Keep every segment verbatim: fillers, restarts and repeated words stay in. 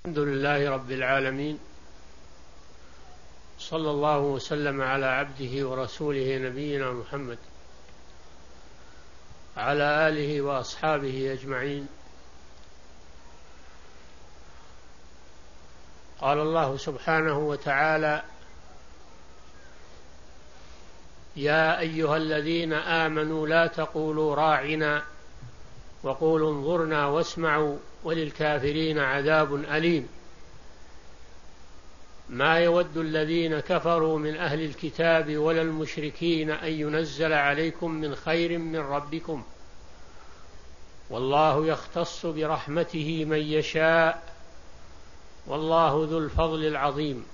الحمد لله رب العالمين، صلى الله وسلم على عبده ورسوله نبينا محمد على آله وأصحابه أجمعين. قال الله سبحانه وتعالى: يا أيها الذين آمنوا لا تقولوا راعنا وقولوا انظرنا واسمعوا وللكافرين عذاب أليم. ما يود الذين كفروا من أهل الكتاب ولا المشركين أن ينزل عليكم من خير من ربكم والله يختص برحمته من يشاء والله ذو الفضل العظيم.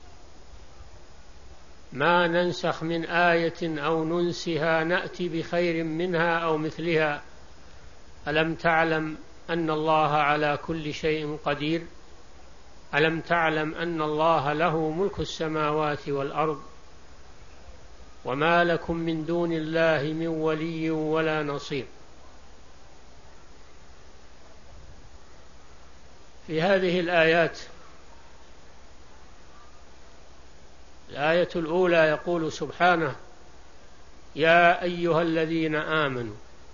ما ننسخ من آية أو ننسها نأتي بخير منها أو مثلها ألم تعلم أن الله على كل شيء قدير ألم تعلم أن الله له ملك السماوات والأرض وما لكم من دون الله من ولي ولا نصير. في هذه الآيات، الآية الأولى يقول سبحانه: يا أيها الذين آمنوا.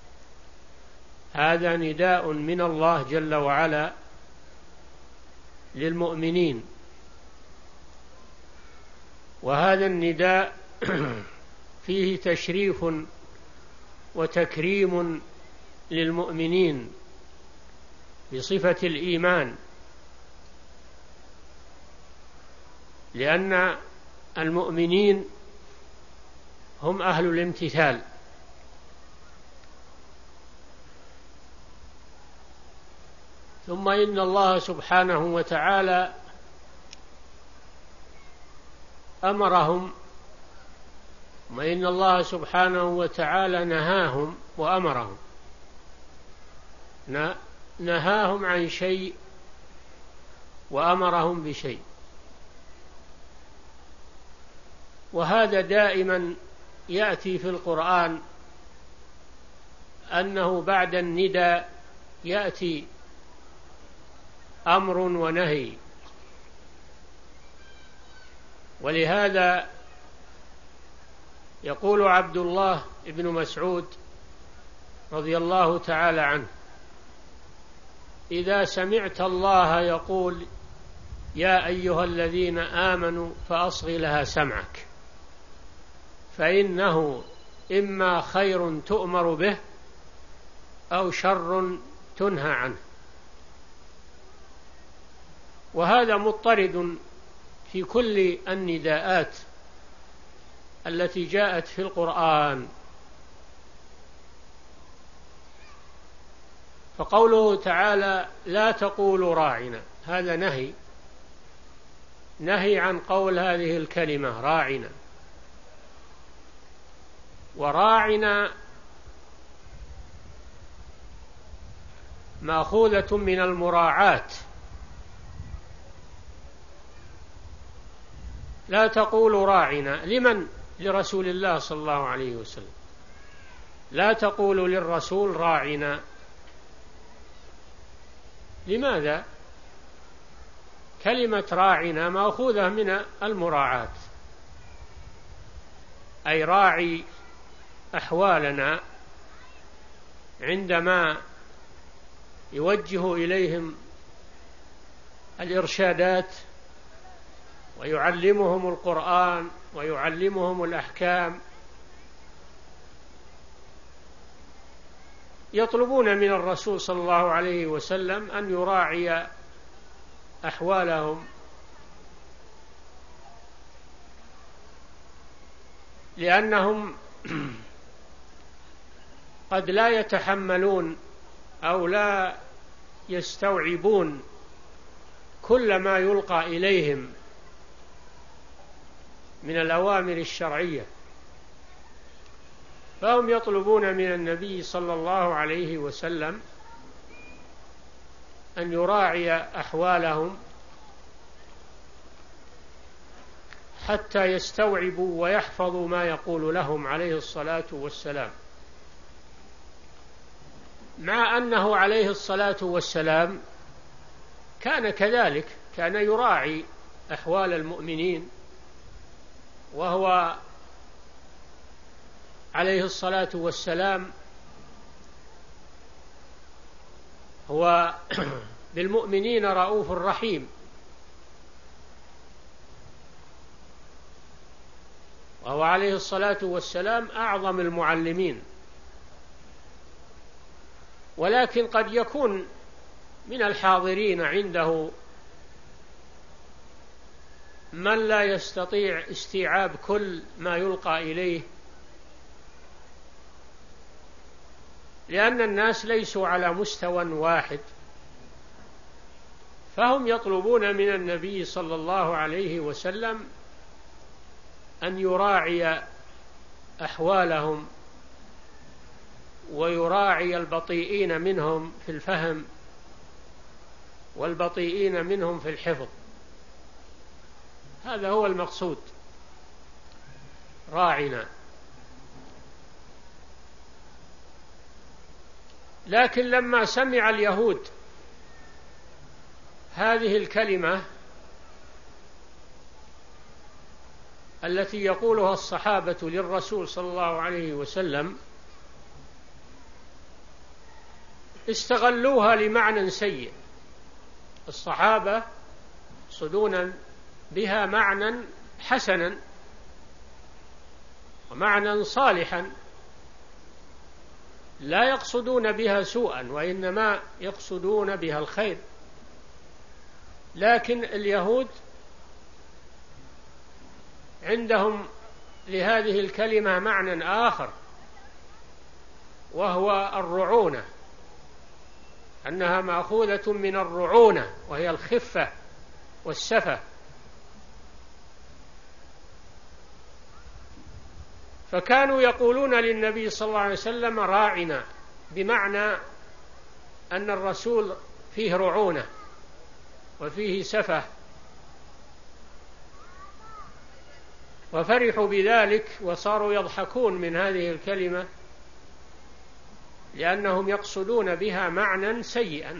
هذا نداء من الله جل وعلا للمؤمنين، وهذا النداء فيه تشريف وتكريم للمؤمنين بصفة الإيمان، لأن المؤمنين هم أهل الامتثال، ثم إن الله سبحانه وتعالى أمرهم، وإن الله سبحانه وتعالى نهاهم وأمرهم، نهاهم عن شيء وأمرهم بشيء. وهذا دائما يأتي في القرآن، أنه بعد الندى يأتي أمر ونهي. ولهذا يقول عبد الله بن مسعود رضي الله تعالى عنه: إذا سمعت الله يقول يا أيها الذين آمنوا فأصغ لها سمعك، فإنه إما خير تؤمر به أو شر تنهى عنه. وهذا مضطرد في كل النداءات التي جاءت في القرآن. فقوله تعالى: لا تقولوا راعنا، هذا نهي، نهي عن قول هذه الكلمة راعنا. وراعنا مأخوذة من المراعاة. لا تقولوا راعنا لمن؟ لرسول الله صلى الله عليه وسلم. لا تقولوا للرسول راعنا. لماذا؟ كلمة راعنا مأخوذة من المراعاة، أي راعي أحوالنا عندما يوجه إليهم الإرشادات ويعلمهم القرآن ويعلمهم الأحكام، يطلبون من الرسول صلى الله عليه وسلم أن يراعي أحوالهم، لأنهم قد لا يتحملون أو لا يستوعبون كل ما يلقى إليهم من الأوامر الشرعية، فهم يطلبون من النبي صلى الله عليه وسلم أن يراعي أحوالهم حتى يستوعبوا ويحفظوا ما يقول لهم عليه الصلاة والسلام. مع أنه عليه الصلاة والسلام كان كذلك، كان يراعي أحوال المؤمنين، وهو عليه الصلاة والسلام هو بالمؤمنين رؤوف رحيم، وهو عليه الصلاة والسلام أعظم المعلمين. ولكن قد يكون من الحاضرين عنده من لا يستطيع استيعاب كل ما يلقى إليه، لأن الناس ليسوا على مستوى واحد، فهم يطلبون من النبي صلى الله عليه وسلم أن يراعي أحوالهم ويراعي البطيئين منهم في الفهم والبطيئين منهم في الحفظ. هذا هو المقصود، راعنا. لكن لما سمع اليهود هذه الكلمة التي يقولها الصحابة للرسول صلى الله عليه وسلم، استغلوها لمعنى سيء. الصحابة يقصدون بها معنى حسنا ومعنى صالحا، لا يقصدون بها سوءا، وإنما يقصدون بها الخير. لكن اليهود عندهم لهذه الكلمة معنى آخر، وهو الرعونة، أنها مأخوذة من الرعونة وهي الخفة والسفة. فكانوا يقولون للنبي صلى الله عليه وسلم راعنا، بمعنى أن الرسول فيه رعونة وفيه سفة، وفرحوا بذلك وصاروا يضحكون من هذه الكلمة لأنهم يقصدون بها معنى سيئا.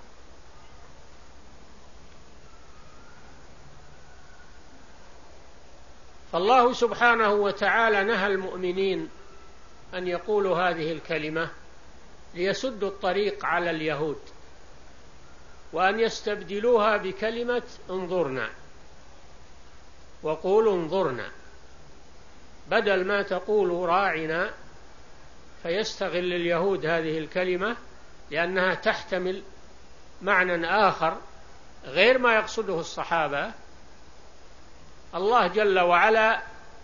فالله سبحانه وتعالى نهى المؤمنين أن يقولوا هذه الكلمة ليسدوا الطريق على اليهود، وأن يستبدلوها بكلمة انظرنا، وقولوا انظرنا، بدل ما تقولوا راعنا. فيستغل اليهود هذه الكلمة لأنها تحتمل معنى آخر غير ما يقصده الصحابة. الله جل وعلا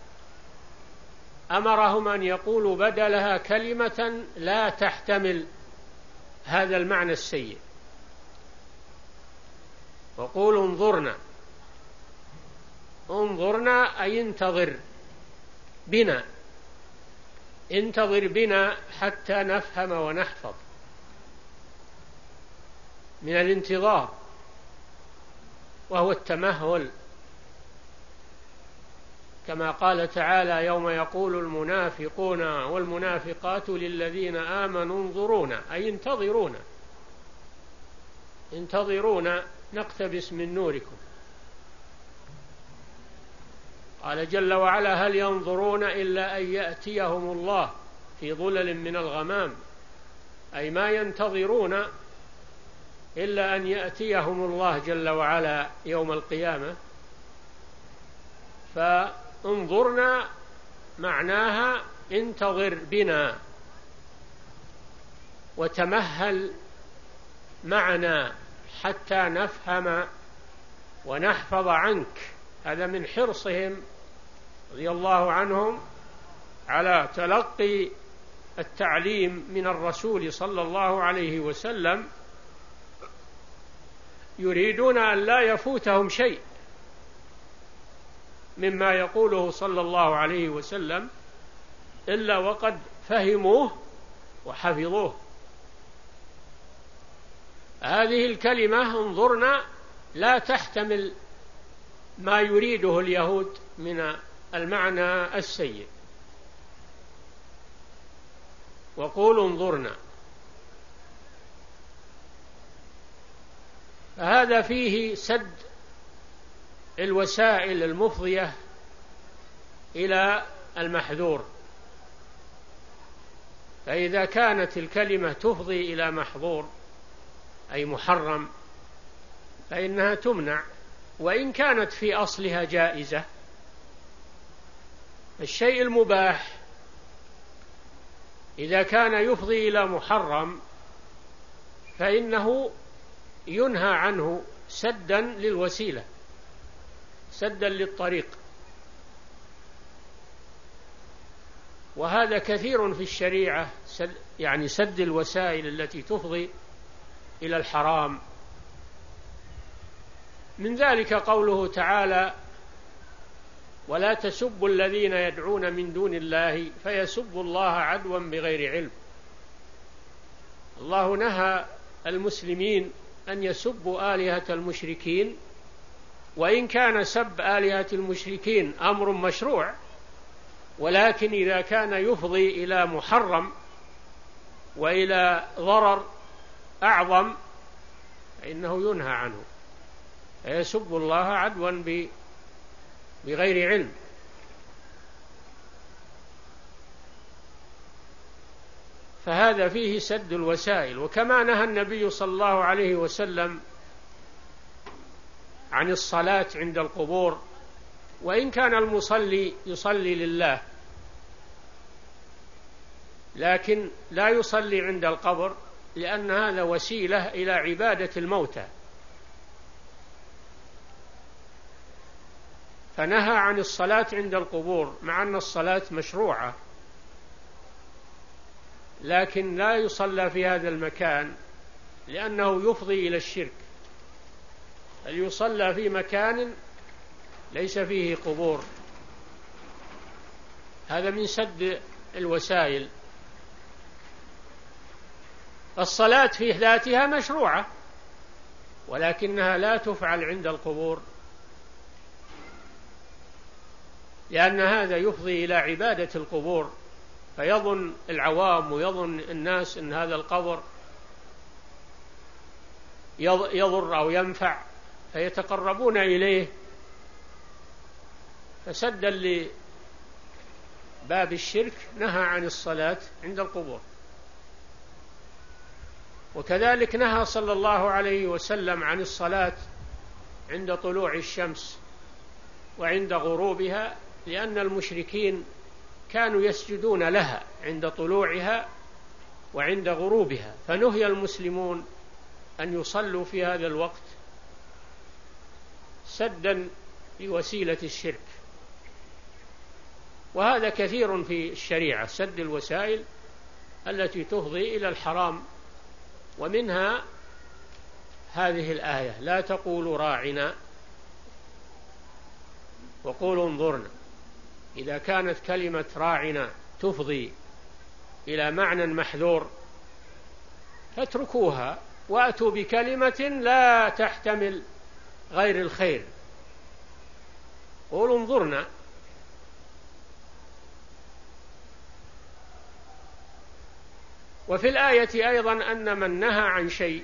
أمرهم أن يقولوا بدلها كلمة لا تحتمل هذا المعنى السيء، وقولوا انظرنا. انظرنا أي انتظر بنا، انتظر بنا حتى نفهم ونحفظ، من الانتظار وهو التمهل، كما قال تعالى يوم يقول المنافقون والمنافقات للذين آمنوا انظرونا، أي انتظرونا، انتظرونا نقتبس من نوركم. قال جل وعلا هل ينظرون إلا أن يأتيهم الله في ظلل من الغمام، أي ما ينتظرون إلا أن يأتيهم الله جل وعلا يوم القيامة. فانظرنا معناها انتظر بنا وتمهل معنا حتى نفهم ونحفظ عنك. هذا من حرصهم رضي الله عنهم على تلقي التعليم من الرسول صلى الله عليه وسلم، يريدون أن لا يفوتهم شيء مما يقوله صلى الله عليه وسلم إلا وقد فهموه وحفظوه. هذه الكلمة انظرنا لا تحتمل ما يريده اليهود من المعنى السيء. وقولوا انظرنا فهذا فيه سد الوسائل المفضية إلى المحذور. فإذا كانت الكلمة تفضي إلى محظور أي محرم فإنها تمنع، وإن كانت في أصلها جائزة. الشيء المباح إذا كان يفضي إلى محرم فإنه ينهى عنه سدا للوسيلة، سدا للطريق. وهذا كثير في الشريعة، يعني سد الوسائل التي تفضي إلى الحرام. من ذلك قوله تعالى: ولا تسبوا الذين يدعون من دون الله فيسبوا الله عدوا بغير علم. الله نهى المسلمين أن يسبوا آلهة المشركين، وإن كان سب آلهة المشركين أمر مشروع، ولكن إذا كان يفضي إلى محرم وإلى ضرر أعظم فإنه ينهى عنه. فيسب الله عدوا بغير علم. فهذا فيه سد الوسائل. وكما نهى النبي صلى الله عليه وسلم عن الصلاة عند القبور، وإن كان المصلي يصلي لله لكن لا يصلي عند القبر، لأن هذا وسيلة إلى عبادة الموتى. فنهى عن الصلاة عند القبور، مع أن الصلاة مشروعة، لكن لا يصلى في هذا المكان لأنه يفضي إلى الشرك. بل يصلى في مكان ليس فيه قبور. هذا من سد الوسائل. الصلاة في ذاتها مشروعة، ولكنها لا تفعل عند القبور، لأن هذا يفضي إلى عبادة القبور. فيظن العوام ويظن الناس أن هذا القبر يضر أو ينفع فيتقربون إليه. فسدا لباب الشرك نهى عن الصلاة عند القبور. وكذلك نهى صلى الله عليه وسلم عن الصلاة عند طلوع الشمس وعند غروبها، لأن المشركين كانوا يسجدون لها عند طلوعها وعند غروبها، فنهي المسلمون أن يصلوا في هذا الوقت سدا لوسيلة الشرك. وهذا كثير في الشريعة، سد الوسائل التي تفضي إلى الحرام. ومنها هذه الآية: لا تقولوا راعنا وقولوا انظرنا. إذا كانت كلمة راعنا تفضي إلى معنى محذور فاتركوها وأتوا بكلمة لا تحتمل غير الخير. قولوا انظرنا. وفي الآية أيضا أن من نهى عن شيء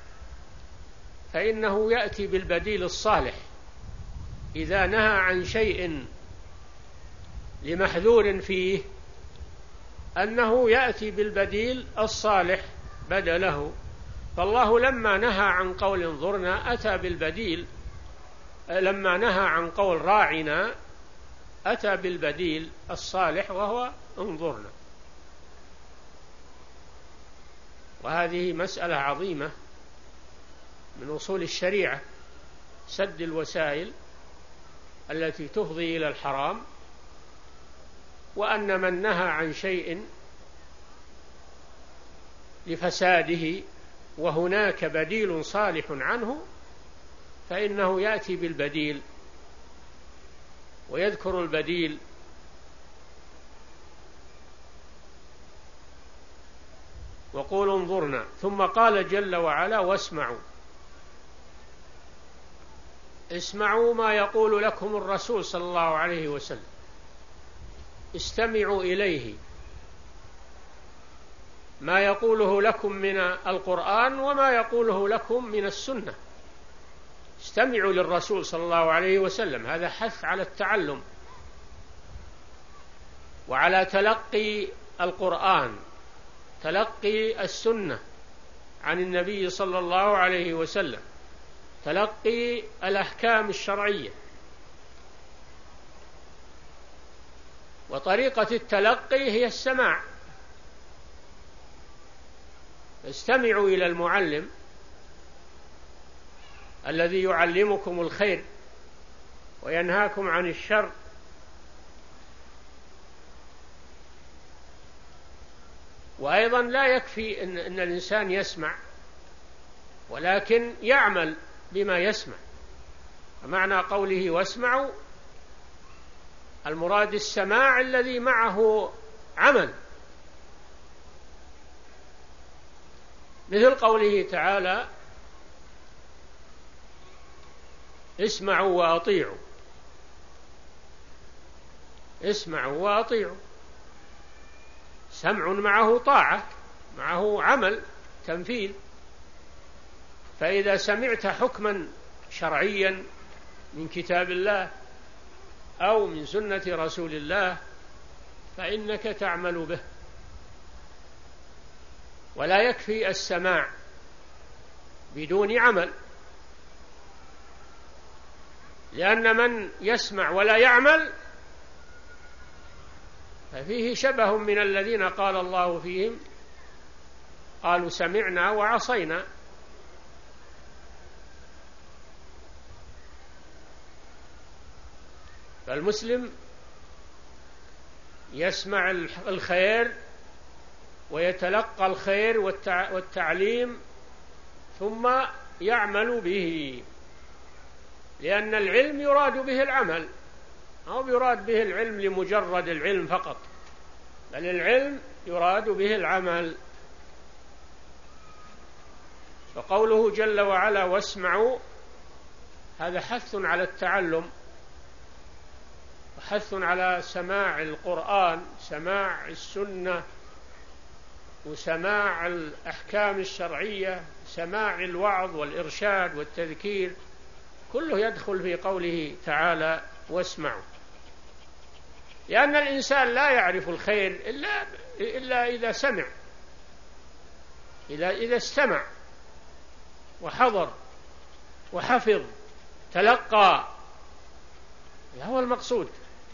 فإنه يأتي بالبديل الصالح. إذا نهى عن شيء لمحذور فيه أنه يأتي بالبديل الصالح بدله. فالله لما نهى عن قول انظرنا أتى بالبديل، لما نهى عن قول راعنا أتى بالبديل الصالح وهو انظرنا. وهذه مسألة عظيمة من أصول الشريعة، سد الوسائل التي تفضي إلى الحرام. وأن من نهى عن شيء لفساده وهناك بديل صالح عنه فإنه يأتي بالبديل ويذكر البديل. وقولوا انظرنا. ثم قال جل وعلا: واسمعوا. اسمعوا ما يقول لكم الرسول صلى الله عليه وسلم، استمعوا إليه، ما يقوله لكم من القرآن وما يقوله لكم من السنة. استمعوا للرسول صلى الله عليه وسلم. هذا حث على التعلم وعلى تلقي القرآن، تلقي السنة عن النبي صلى الله عليه وسلم، تلقي الأحكام الشرعية. وطريقة التلقي هي السماع. استمعوا إلى المعلم الذي يعلمكم الخير وينهاكم عن الشر. وأيضا لا يكفي إن, إن الإنسان يسمع، ولكن يعمل بما يسمع. معنى قوله واسمعوا المراد السماع الذي معه عمل، مثل قوله تعالى اسمعوا وأطيعوا. اسمعوا وأطيعوا، سمع معه طاعة، معه عمل تنفيذ. فإذا سمعت حكما شرعيا من كتاب الله أو من سنة رسول الله فإنك تعمل به. ولا يكفي السماع بدون عمل، لأن من يسمع ولا يعمل ففيه شبه من الذين قال الله فيهم قالوا سمعنا وعصينا. فالمسلم يسمع الخير ويتلقى الخير والتعليم ثم يعمل به، لأن العلم يراد به العمل، أو يراد به العلم لمجرد العلم فقط، بل العلم يراد به العمل. فقوله جل وعلا واسمعوا هذا حث على التعلم وحث على سماع القرآن، سماع السنة، وسماع الأحكام الشرعية، سماع الوعظ والإرشاد والتذكير، كله يدخل في قوله تعالى واسمعوا. لأن الإنسان لا يعرف الخير إلا, إلا إذا سمع، إذا, إذا استمع وحضر وحفظ تلقى، هذا هو المقصود.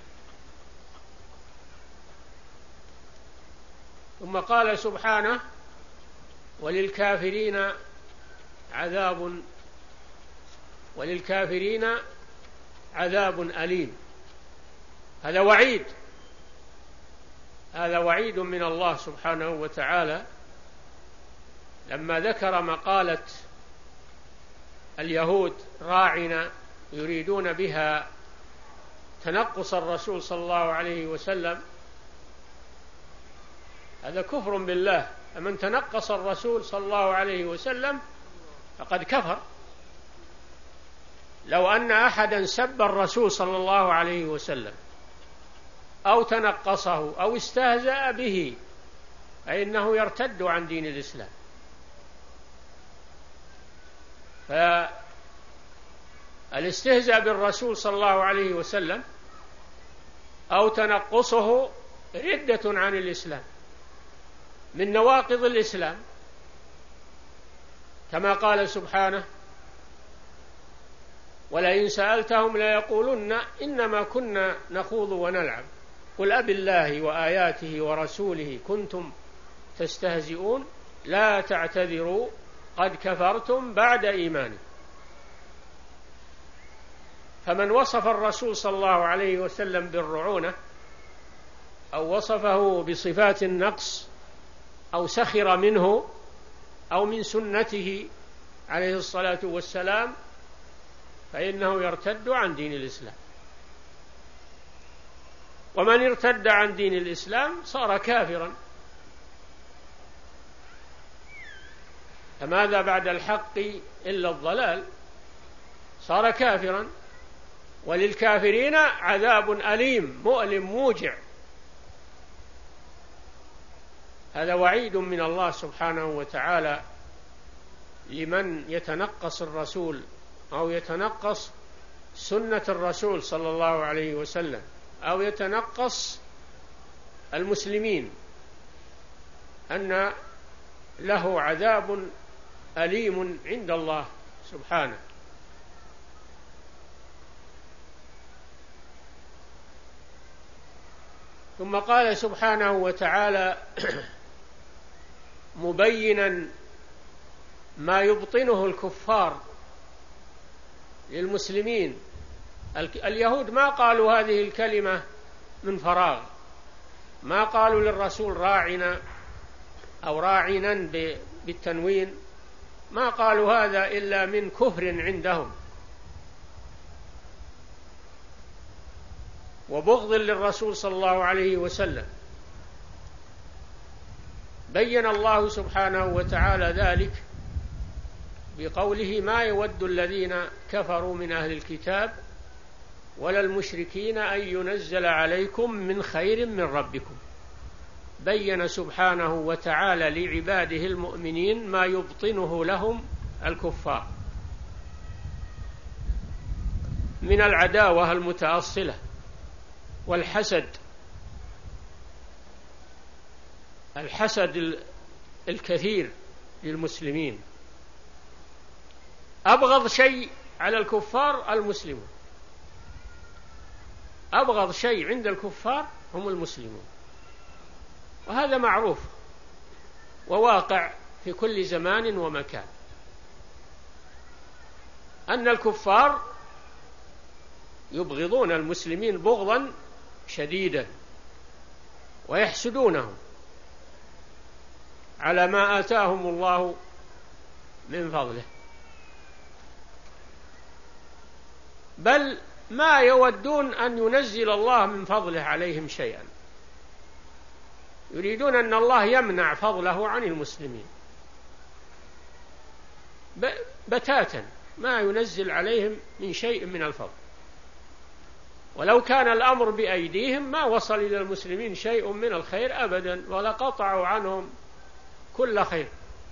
ثم قال سبحانه وللكافرين عذاب وللكافرين عذاب أليم. هذا وعيد، هذا وعيد من الله سبحانه وتعالى لما ذكر مقالة اليهود راعنا يريدون بها تنقص الرسول صلى الله عليه وسلم. هذا كفر بالله، فمن تنقص الرسول صلى الله عليه وسلم فقد كفر. لو أن أحدا سب الرسول صلى الله عليه وسلم أو تنقصه أو استهزأ به فإنه يرتد عن دين الإسلام. فالاستهزاء بالرسول صلى الله عليه وسلم أو تنقصه ردة عن الإسلام، من نواقض الإسلام، كما قال سبحانه ولئن سألتهم ليقولن إنما كنا نخوض ونلعب قل أب الله وآياته ورسوله كنتم تستهزئون لا تعتذروا قد كفرتم بعد إيمانكم. فمن وصف الرسول صلى الله عليه وسلم بالرعونة أو وصفه بصفات النقص أو سخر منه أو من سنته عليه الصلاة والسلام فإنه يرتد عن دين الإسلام. ومن ارتد عن دين الإسلام صار كافرا. فماذا بعد الحق إلا الضلال؟ صار كافرا. وللكافرين عذاب أليم مؤلم موجع. هذا وعيد من الله سبحانه وتعالى لمن يتنقص الرسول أو يتنقص سنة الرسول صلى الله عليه وسلم أو يتنقص المسلمين، أن له عذاب أليم عند الله سبحانه. ثم قال سبحانه وتعالى مبينا ما يبطنه الكفار للمسلمين. اليهود ما قالوا هذه الكلمة من فراغ، ما قالوا للرسول راعنا أو راعنا بالتنوين، ما قالوا هذا إلا من كفر عندهم وبغض للرسول صلى الله عليه وسلم. بين الله سبحانه وتعالى ذلك بقوله ما يود الذين كفروا من أهل الكتاب ولا المشركين أن ينزل عليكم من خير من ربكم. بين سبحانه وتعالى لعباده المؤمنين ما يبطنه لهم الكفار من العداوة المتأصلة والحسد، الحسد الكثير للمسلمين. أبغض شيء على الكفار المسلمون، أبغض شيء عند الكفار هم المسلمون، وهذا معروف وواقع في كل زمان ومكان، أن الكفار يبغضون المسلمين بغضا شديدا ويحسدونهم على ما آتاهم الله من فضله، بل ما يودون أن ينزل الله من فضله عليهم شيئا، يريدون أن الله يمنع فضله عن المسلمين بتاتا، ما ينزل عليهم من شيء من الفضل. ولو كان الأمر بأيديهم ما وصل إلى المسلمين شيء من الخير أبدا، ولقطعوا عنهم كل خير،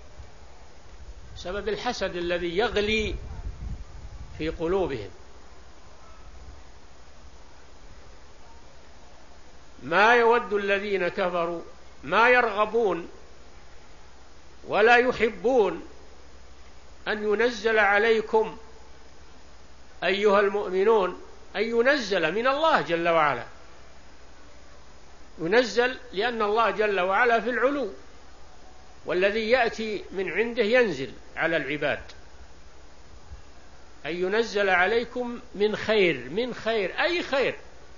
بسبب الحسد الذي يغلي في قلوبهم. ما يود الذين كفروا، ما يرغبون ولا يحبون أن ينزل عليكم أيها المؤمنون، أن ينزل من الله جل وعلا، ينزل لأن الله جل وعلا في العلو، والذي يأتي من عنده ينزل على العباد. أن ينزل عليكم من خير، من خير أي خير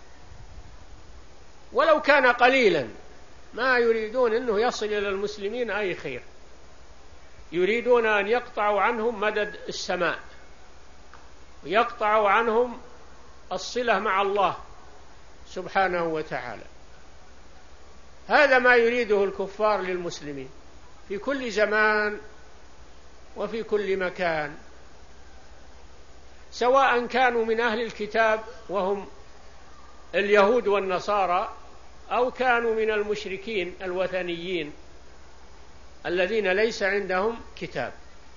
ولو كان قليلا، ما يريدون أنه يصل إلى المسلمين أي خير، يريدون أن يقطعوا عنهم مدد السماء ويقطعوا عنهم الصلة مع الله سبحانه وتعالى. هذا ما يريده الكفار للمسلمين في كل زمان وفي كل مكان، سواء كانوا من أهل الكتاب وهم اليهود والنصارى، أو كانوا من المشركين الوثنيين الذين ليس عندهم كتاب.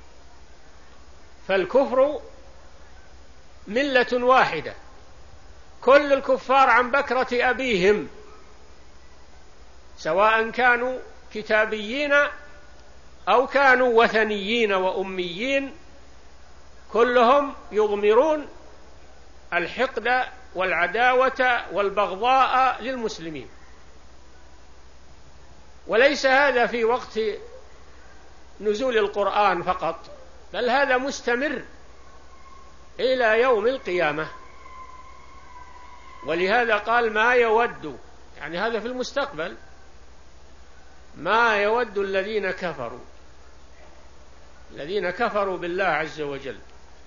فالكفر ملة واحدة، كل الكفار عن بكرة أبيهم، سواء كانوا كتابيين أو كانوا وثنيين وأميين، كلهم يضمرون الحقد والعداوة والبغضاء للمسلمين. وليس هذا في وقت نزول القرآن فقط، بل هذا مستمر إلى يوم القيامة. ولهذا قال ما يود، يعني هذا في المستقبل، ما يود الذين كفروا، الذين كفروا بالله عز وجل،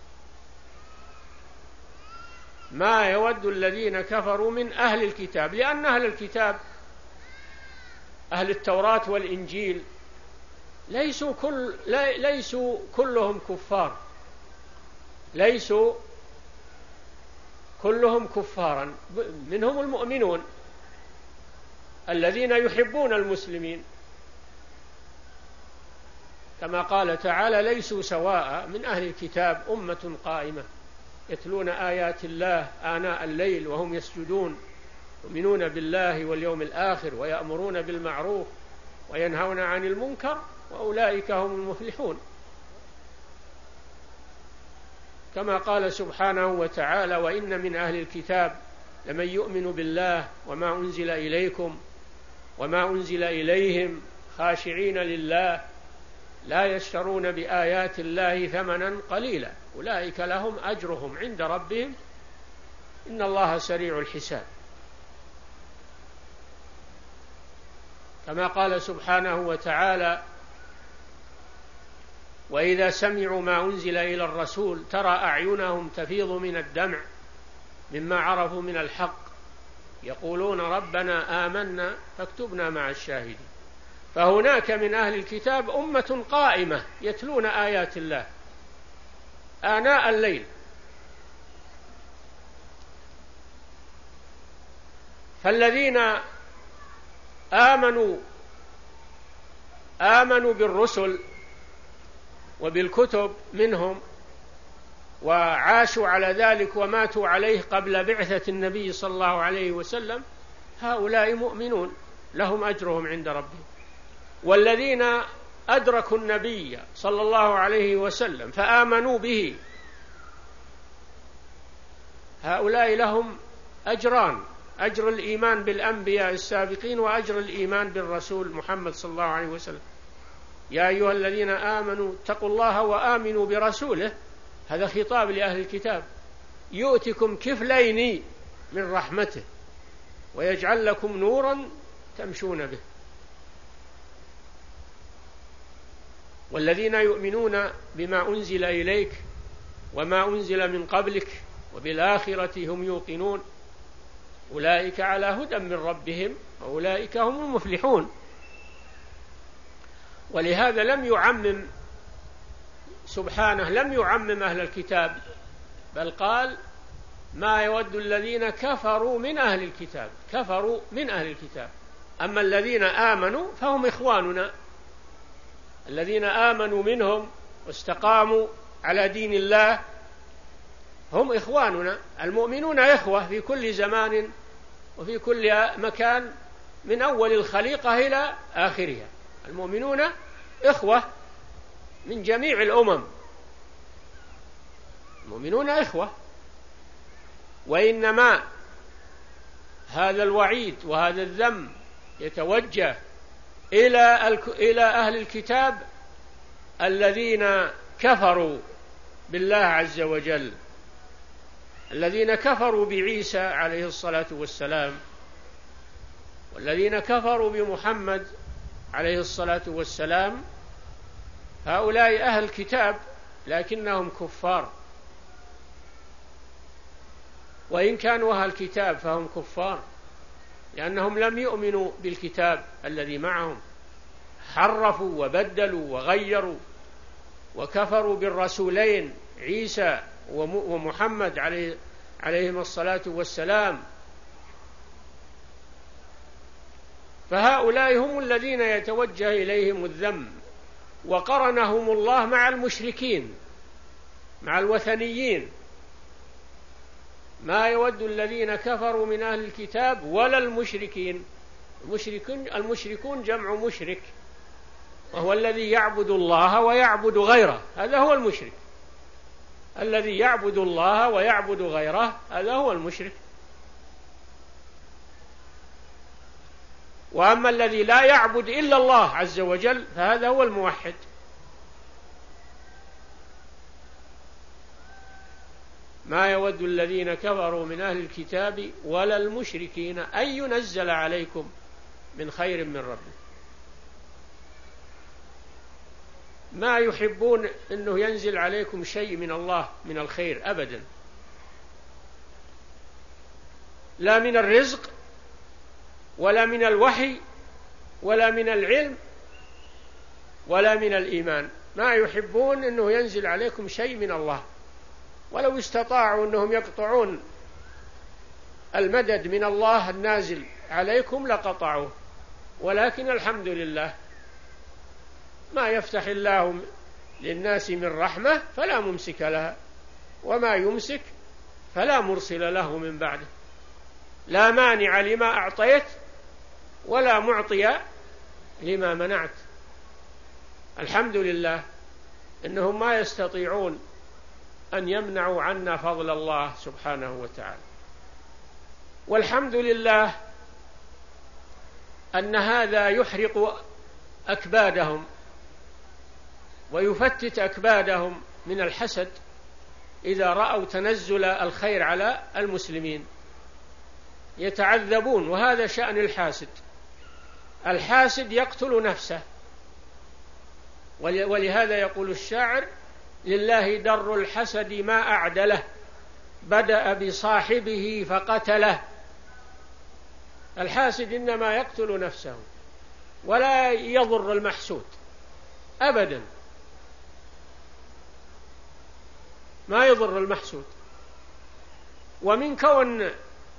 ما يود الذين كفروا من أهل الكتاب، لأن أهل الكتاب أهل التوراة والإنجيل ليسوا كل ليسوا كلهم كفار، ليسوا كلهم كفارا، منهم المؤمنون الذين يحبون المسلمين كما قال تعالى: ليسوا سواء من أهل الكتاب أمة قائمة يتلون آيات الله آناء الليل وهم يسجدون يؤمنون بالله واليوم الآخر ويأمرون بالمعروف وينهون عن المنكر وأولئك هم المفلحون. كما قال سبحانه وتعالى: وإن من أهل الكتاب لمن يؤمن بالله وما أنزل إليكم وما أنزل إليهم خاشعين لله لا يشترون بآيات الله ثمنا قليلا أولئك لهم أجرهم عند ربهم إن الله سريع الحساب. كما قال سبحانه وتعالى: وإذا سمعوا ما أنزل إلى الرسول ترى أعينهم تفيض من الدمع مما عرفوا من الحق يقولون ربنا آمنا فاكتبنا مع الشاهدين. فهناك من أهل الكتاب أمة قائمة يتلون آيات الله آناء الليل. فالذين آمنوا آمنوا بالرسل وبالكتب منهم وعاشوا على ذلك وماتوا عليه قبل بعثة النبي صلى الله عليه وسلم هؤلاء مؤمنون لهم أجرهم عند ربهم. والذين أدركوا النبي صلى الله عليه وسلم فآمنوا به هؤلاء لهم أجران: أجر الإيمان بالأنبياء السابقين وأجر الإيمان بالرسول محمد صلى الله عليه وسلم. يا أيها الذين آمنوا اتقوا الله وآمنوا برسوله، هذا خطاب لأهل الكتاب، يؤتكم كفلين من رحمته ويجعل لكم نورا تمشون به. والذين يؤمنون بما أنزل إليك وما أنزل من قبلك وبالآخرة هم يوقنون أولئك على هدى من ربهم وأولئك هم المفلحون. ولهذا لم يعمم سبحانه لم يعمم أهل الكتاب، بل قال: ما يود الذين كفروا من أهل الكتاب، كفروا من أهل الكتاب. أما الذين آمنوا فهم إخواننا، الذين آمنوا منهم واستقاموا على دين الله هم إخواننا. المؤمنون إخوة في كل زمان وفي كل مكان من أول الخليقة إلى آخرها. المؤمنون إخوة من جميع الأمم، المؤمنون إخوة. وإنما هذا الوعيد وهذا الذم يتوجه إلى إلى أهل الكتاب الذين كفروا بالله عز وجل، الذين كفروا بعيسى عليه الصلاة والسلام، والذين كفروا بمحمد عليه الصلاة والسلام. هؤلاء أهل الكتاب لكنهم كفار، وإن كانوا أهل الكتاب فهم كفار لأنهم لم يؤمنوا بالكتاب الذي معهم، حرفوا وبدلوا وغيروا وكفروا بالرسولين عيسى ومحمد عليه عليهم الصلاة والسلام. فهؤلاء هم الذين يتوجه إليهم الذم، وقرنهم الله مع المشركين مع الوثنيين. ما يود الذين كفروا من أهل الكتاب ولا المشركين. المشركون, المشركون جمع مشرك، وهو الذي يعبد الله ويعبد غيره، هذا هو المشرك. الذي يعبد الله ويعبد غيره هذا هو المشرك. وأما الذي لا يعبد إلا الله عز وجل فهذا هو الموحد. ما يود الذين كفروا من أهل الكتاب ولا المشركين أن ينزل عليكم من خير من ربكم. ما يحبون أنه ينزل عليكم شيء من الله من الخير أبدا، لا من الرزق ولا من الوحي ولا من العلم ولا من الإيمان. ما يحبون أنه ينزل عليكم شيء من الله، ولو استطاعوا أنهم يقطعون المدد من الله النازل عليكم لقطعوه، ولكن الحمد لله ما يفتح الله للناس من رحمة فلا ممسك لها، وما يمسك فلا مرسل له من بعده، لا مانع لما أعطيت ولا معطي لما منعت. الحمد لله إنهم ما يستطيعون أن يمنعوا عنا فضل الله سبحانه وتعالى. والحمد لله أن هذا يحرق أكبادهم ويفتت أكبادهم من الحسد إذا رأوا تنزل الخير على المسلمين، يتعذبون. وهذا شأن الحاسد، الحاسد يقتل نفسه. ولهذا يقول الشاعر: لله در الحسد ما أعدله، بدأ بصاحبه فقتله. الحاسد إنما يقتل نفسه ولا يضر المحسود أبدا، ما يضر المحسود. ومن كون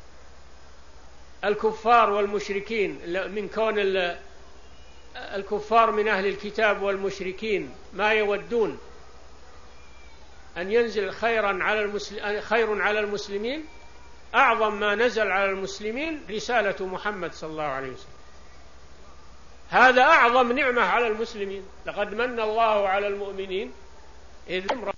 الكفار والمشركين، من كون الكفار من أهل الكتاب والمشركين ما يودون أن ينزل خيرا على المسلمين، خير على المسلمين، أعظم ما نزل على المسلمين رسالة محمد صلى الله عليه وسلم. هذا أعظم نعمة على المسلمين. لقد من الله على المؤمنين إذ